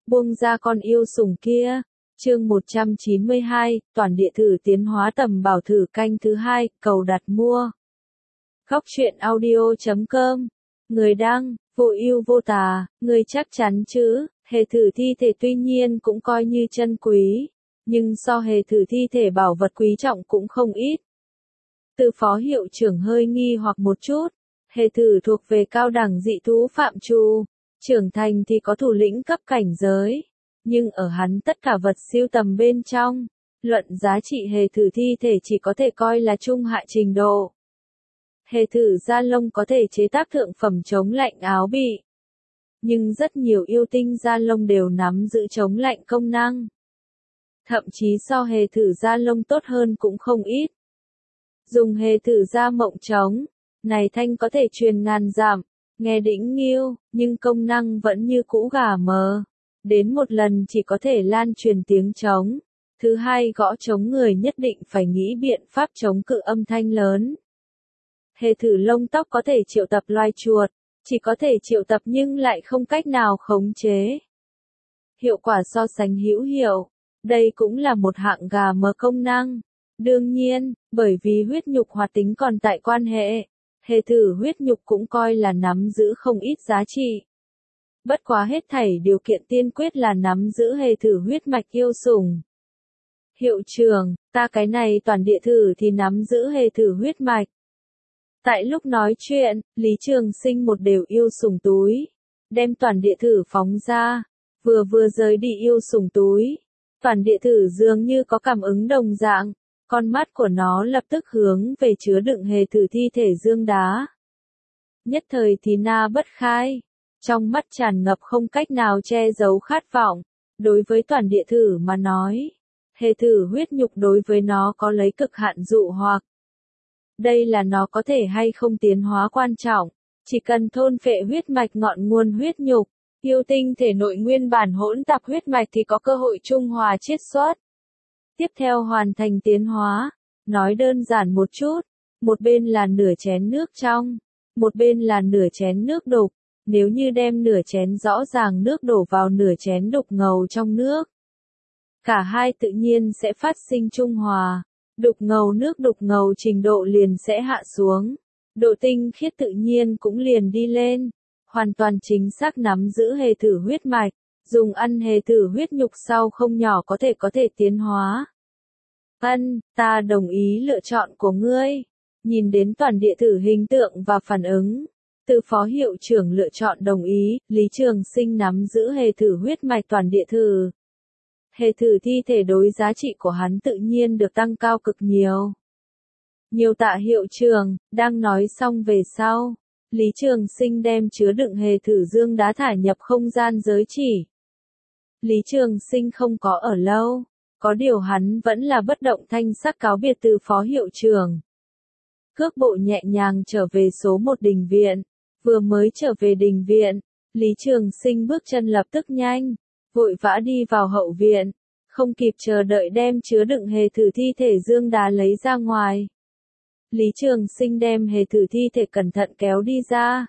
buông ra con yêu sủng kia. Chương 192, toàn địa thử tiến hóa tầm bảo thử canh thứ 2, cầu đặt mua. Góc truyện audio.com. Người đăng, vô ưu vô tà, người chắc chắn chứ? Hề thử thi thể tuy nhiên cũng coi như chân quý, nhưng so hề thử thi thể bảo vật quý trọng cũng không ít. Từ phó hiệu trưởng hơi nghi hoặc một chút, hề thử thuộc về cao đẳng dị thú phạm trù, trưởng thành thì có thủ lĩnh cấp cảnh giới, nhưng ở hắn tất cả vật siêu tầm bên trong, luận giá trị hề thử thi thể chỉ có thể coi là trung hạ trình độ. Hề thử da lông có thể chế tác thượng phẩm chống lạnh áo bị, nhưng rất nhiều yêu tinh da lông đều nắm giữ chống lạnh công năng. Thậm chí so hề thử da lông tốt hơn cũng không ít. Dùng hề thử da mộng trống, này thanh có thể truyền ngàn dặm, nghe đỉnh nghiêu, nhưng công năng vẫn như cũ gà mờ. Đến một lần chỉ có thể lan truyền tiếng trống. Thứ hai, gõ trống người nhất định phải nghĩ biện pháp chống cự âm thanh lớn. Hề thử lông tóc có thể triệu tập loài chuột, chỉ có thể triệu tập nhưng lại không cách nào khống chế. Hiệu quả so sánh hữu hiệu, đây cũng là một hạng gà mờ công năng. Đương nhiên, bởi vì huyết nhục hoạt tính còn tại quan hệ, hề thử huyết nhục cũng coi là nắm giữ không ít giá trị. Bất quá hết thảy điều kiện tiên quyết là nắm giữ hề thử huyết mạch yêu sủng. Hiệu trưởng, ta cái này toàn địa thử thì nắm giữ hề thử huyết mạch. Tại lúc nói chuyện, Lý Trường Sinh một đều yêu sủng túi, đem toàn địa thử phóng ra, vừa rời đi yêu sủng túi. Toàn địa thử dường như có cảm ứng đồng dạng, con mắt của nó lập tức hướng về chứa đựng hề thử thi thể dương đá. Nhất thời thì na bất khai, trong mắt tràn ngập không cách nào che giấu khát vọng. Đối với toàn địa thử mà nói, hề thử huyết nhục đối với nó có lấy cực hạn dụ hoặc. Đây là nó có thể hay không tiến hóa quan trọng, chỉ cần thôn phệ huyết mạch ngọn nguồn huyết nhục, yêu tinh thể nội nguyên bản hỗn tạp huyết mạch thì có cơ hội trung hòa chiết xuất. Tiếp theo hoàn thành tiến hóa, nói đơn giản một chút, một bên là nửa chén nước trong, một bên là nửa chén nước đục, nếu như đem nửa chén rõ ràng nước đổ vào nửa chén đục ngầu trong nước. Cả hai tự nhiên sẽ phát sinh trung hòa, đục ngầu trình độ liền sẽ hạ xuống, độ tinh khiết tự nhiên cũng liền đi lên, hoàn toàn chính xác nắm giữ hề thử huyết mạch. Dùng ăn hề thử huyết nhục sau không nhỏ có thể tiến hóa. Ta đồng ý lựa chọn của ngươi. Nhìn đến toàn địa thử hình tượng và phản ứng, từ phó hiệu trưởng lựa chọn đồng ý, Lý Trường Sinh nắm giữ hề thử huyết mạch toàn địa thử. Hề thử thi thể đối giá trị của hắn tự nhiên được tăng cao cực nhiều. Nhiều tạ hiệu trưởng, đang nói xong về sau, Lý Trường Sinh đem chứa đựng hề thử dương đá thả nhập không gian giới chỉ. Lý Trường Sinh không có ở lâu, có điều hắn vẫn là bất động thanh sắc cáo biệt từ phó hiệu trưởng. Cước bộ nhẹ nhàng trở về số 1 đình viện, vừa mới trở về đình viện, Lý Trường Sinh bước chân lập tức nhanh, vội vã đi vào hậu viện, không kịp chờ đợi đem chứa đựng hề thử thi thể dương đá lấy ra ngoài. Lý Trường Sinh đem hề thử thi thể cẩn thận kéo đi ra.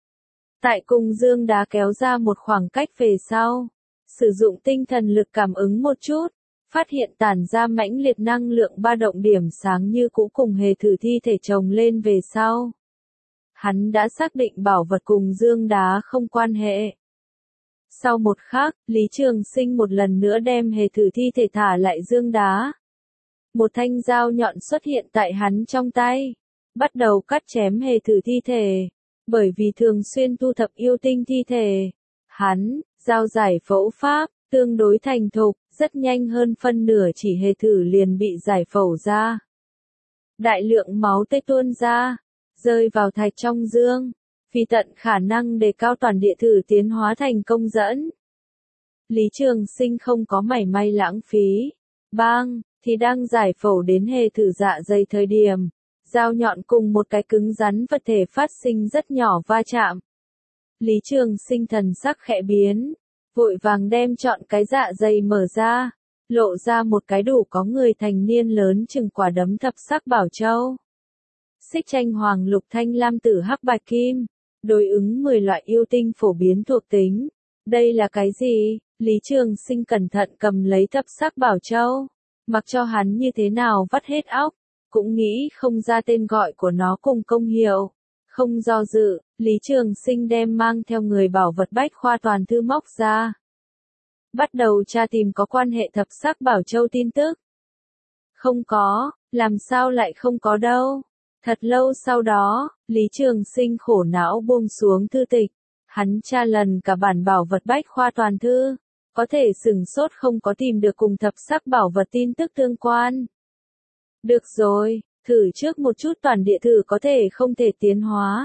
Tại cùng dương đá kéo ra một khoảng cách về sau, sử dụng tinh thần lực cảm ứng một chút, phát hiện tản ra mãnh liệt năng lượng ba động điểm sáng như cũ cùng hề thử thi thể chồng lên về sau. Hắn đã xác định bảo vật cùng dương đá không quan hệ. Sau một khắc, Lý Trường Sinh một lần nữa đem hề thử thi thể thả lại dương đá. Một thanh dao nhọn xuất hiện tại hắn trong tay, bắt đầu cắt chém hề thử thi thể. Bởi vì thường xuyên thu thập yêu tinh thi thể, hắn, dao giải phẫu pháp, tương đối thành thục, rất nhanh hơn phân nửa chỉ hề thử liền bị giải phẫu ra. Đại lượng máu tươi tuôn ra, rơi vào thạch trong dương, vì tận khả năng đề cao toàn địa thử tiến hóa thành công dẫn. Lý Trường Sinh không có mảy may lãng phí, thì đang giải phẫu đến hề thử dạ dày thời điểm, dao nhọn cùng một cái cứng rắn vật thể phát sinh rất nhỏ va chạm. Lý Trường Sinh thần sắc khẽ biến, vội vàng đem chọn cái dạ dày mở ra, lộ ra một cái đủ có người thành niên lớn chừng quả đấm thập sắc bảo châu. Xích tranh hoàng lục thanh lam tử hắc bạch kim, đối ứng 10 loại yêu tinh phổ biến thuộc tính, Đây là cái gì? Lý Trường Sinh cẩn thận cầm lấy thập sắc bảo châu, mặc cho hắn như thế nào vắt hết óc, cũng nghĩ không ra tên gọi của nó cùng công hiệu. Không do dự, Lý Trường Sinh đem mang theo người bảo vật bách khoa toàn thư móc ra. Bắt đầu tra tìm có quan hệ thập sắc bảo châu tin tức. Không có, làm sao lại không có đâu. Thật lâu sau đó, Lý Trường Sinh khổ não buông xuống thư tịch. Hắn tra lần cả bản bảo vật bách khoa toàn thư, có thể sửng sốt không có tìm được cùng thập sắc bảo vật tin tức tương quan. Được rồi, thử trước một chút toàn địa thử có thể không thể tiến hóa.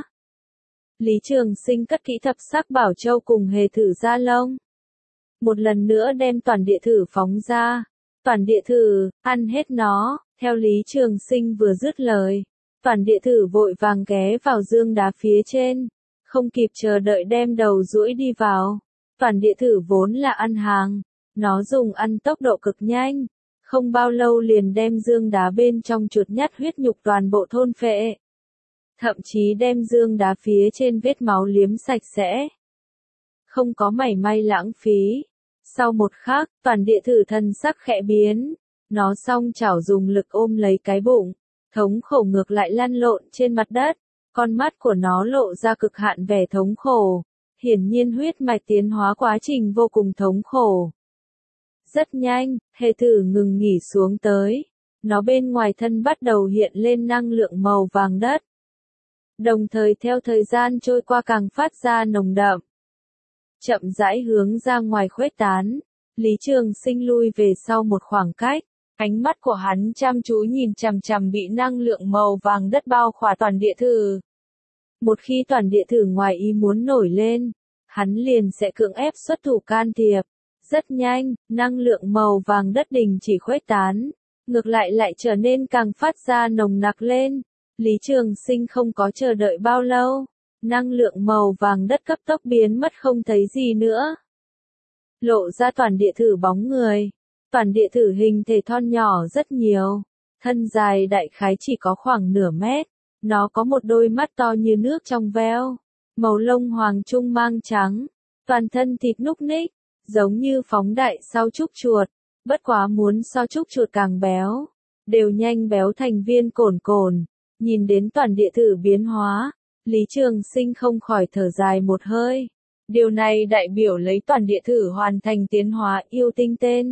Lý Trường Sinh cất kỹ thập sắc bảo châu cùng hề thử ra lông. Một lần nữa đem toàn địa thử phóng ra. Toàn địa thử, ăn hết nó, theo Lý Trường Sinh vừa dứt lời. Toàn địa thử vội vàng ghé vào dương đá phía trên. Không kịp chờ đợi đem đầu duỗi đi vào. Toàn địa thử vốn là ăn hàng. Nó dùng ăn tốc độ cực nhanh. Không bao lâu liền đem dương đá bên trong chuột nhắt huyết nhục toàn bộ thôn phệ. Thậm chí đem dương đá phía trên vết máu liếm sạch sẽ. Không có mảy may lãng phí. Sau một khắc, toàn địa thử thân sắc khẽ biến. Nó song chảo dùng lực ôm lấy cái bụng. Thống khổ ngược lại lăn lộn trên mặt đất. Con mắt của nó lộ ra cực hạn vẻ thống khổ. Hiển nhiên huyết mạch tiến hóa quá trình vô cùng thống khổ. Rất nhanh, hề thử ngừng nghỉ xuống tới. Nó bên ngoài thân bắt đầu hiện lên năng lượng màu vàng đất. Đồng thời theo thời gian trôi qua càng phát ra nồng đậm. Chậm rãi hướng ra ngoài khuếch tán. Lý Trường Sinh lui về sau một khoảng cách. Ánh mắt của hắn chăm chú nhìn chằm chằm bị năng lượng màu vàng đất bao khỏa toàn địa thử. Một khi toàn địa thử ngoài ý muốn nổi lên, hắn liền sẽ cưỡng ép xuất thủ can thiệp. Rất nhanh, năng lượng màu vàng đất đình chỉ khuếch tán, ngược lại trở nên càng phát ra nồng nặc lên. Lý Trường Sinh không có chờ đợi bao lâu, năng lượng màu vàng đất cấp tốc biến mất không thấy gì nữa. Lộ ra toàn địa thử bóng người. Toàn địa thử hình thể thon nhỏ rất nhiều, thân dài đại khái chỉ có khoảng nửa mét. Nó có một đôi mắt to như nước trong veo, màu lông hoàng trung mang trắng, toàn thân thịt núc ních, giống như phóng đại sau trúc chuột, bất quá muốn so trúc chuột càng béo, đều nhanh béo thành viên cồn cồn. Nhìn đến toàn địa thử biến hóa, Lý Trường Sinh không khỏi thở dài một hơi. Điều này đại biểu lấy toàn địa thử hoàn thành tiến hóa yêu tinh tên.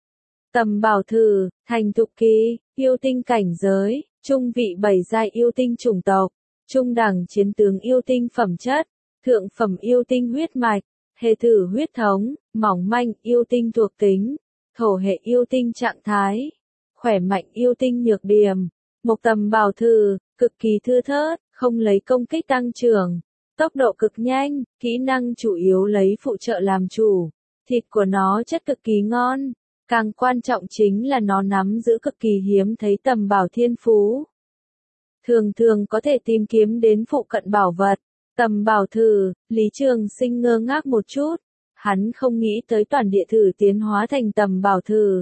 Tầm bảo thử, thành thục kỳ, yêu tinh cảnh giới, trung vị 7 giai yêu tinh chủng tộc, trung đẳng chiến tướng yêu tinh phẩm chất, thượng phẩm yêu tinh huyết mạch, hề thử huyết thống, mỏng manh yêu tinh thuộc tính, thổ hệ yêu tinh trạng thái, khỏe mạnh yêu tinh nhược điểm. Một tầm bảo thử, cực kỳ thưa thớt, không lấy công kích tăng trưởng, tốc độ cực nhanh, kỹ năng chủ yếu lấy phụ trợ làm chủ, thịt của nó chất cực kỳ ngon. Càng quan trọng chính là nó nắm giữ cực kỳ hiếm thấy tầm bảo thiên phú. Thường thường có thể tìm kiếm đến phụ cận bảo vật. Tầm bảo thử, Lý Trường Sinh ngơ ngác một chút. Hắn không nghĩ tới toàn địa thử tiến hóa thành tầm bảo thử.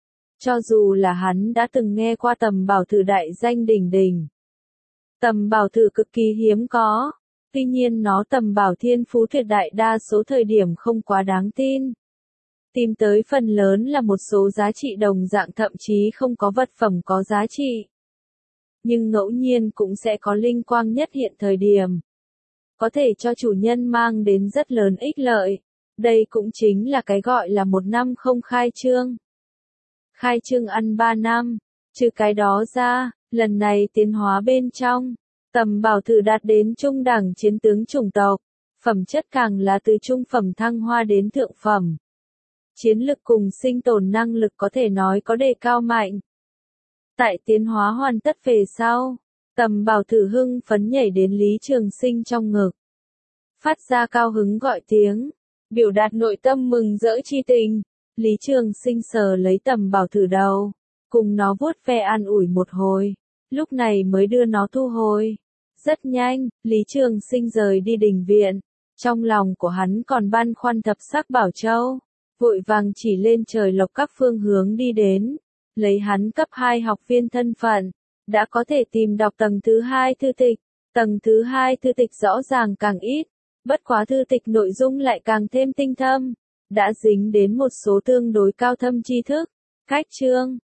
Cho dù là hắn đã từng nghe qua tầm bảo thử đại danh đỉnh đỉnh. Tầm bảo thử cực kỳ hiếm có. Tuy nhiên nó tầm bảo thiên phú tuyệt đại đa số thời điểm không quá đáng tin. Tìm tới phần lớn là một số giá trị đồng dạng thậm chí không có vật phẩm có giá trị. Nhưng ngẫu nhiên cũng sẽ có linh quang nhất hiện thời điểm. Có thể cho chủ nhân mang đến rất lớn ích lợi. Đây cũng chính là cái gọi là một năm không khai trương. Khai trương ăn 3 năm. Trừ cái đó ra, lần này tiến hóa bên trong. Tầm bảo thử đạt đến trung đẳng chiến tướng chủng tộc. Phẩm chất càng là từ trung phẩm thăng hoa đến thượng phẩm. Chiến lực cùng sinh tồn năng lực có thể nói có đề cao mạnh. Tại tiến hóa hoàn tất về sau, tầm bảo thử hưng phấn nhảy đến Lý Trường Sinh trong ngực. Phát ra cao hứng gọi tiếng, biểu đạt nội tâm mừng rỡ chi tình. Lý Trường Sinh sờ lấy tầm bảo thử đầu, cùng nó vuốt ve an ủi một hồi, lúc này mới đưa nó thu hồi. Rất nhanh, Lý Trường Sinh rời đi đình viện, trong lòng của hắn còn băn khoăn thập sắc bảo châu. Vội vàng chỉ lên trời lộc các phương hướng đi đến, lấy hắn cấp 2 học viên thân phận, đã có thể tìm đọc tầng thứ 2 thư tịch. Tầng thứ 2 thư tịch rõ ràng càng ít, Bất quá thư tịch nội dung lại càng thêm tinh thâm, đã dính đến một số tương đối cao thâm tri thức. Cách chương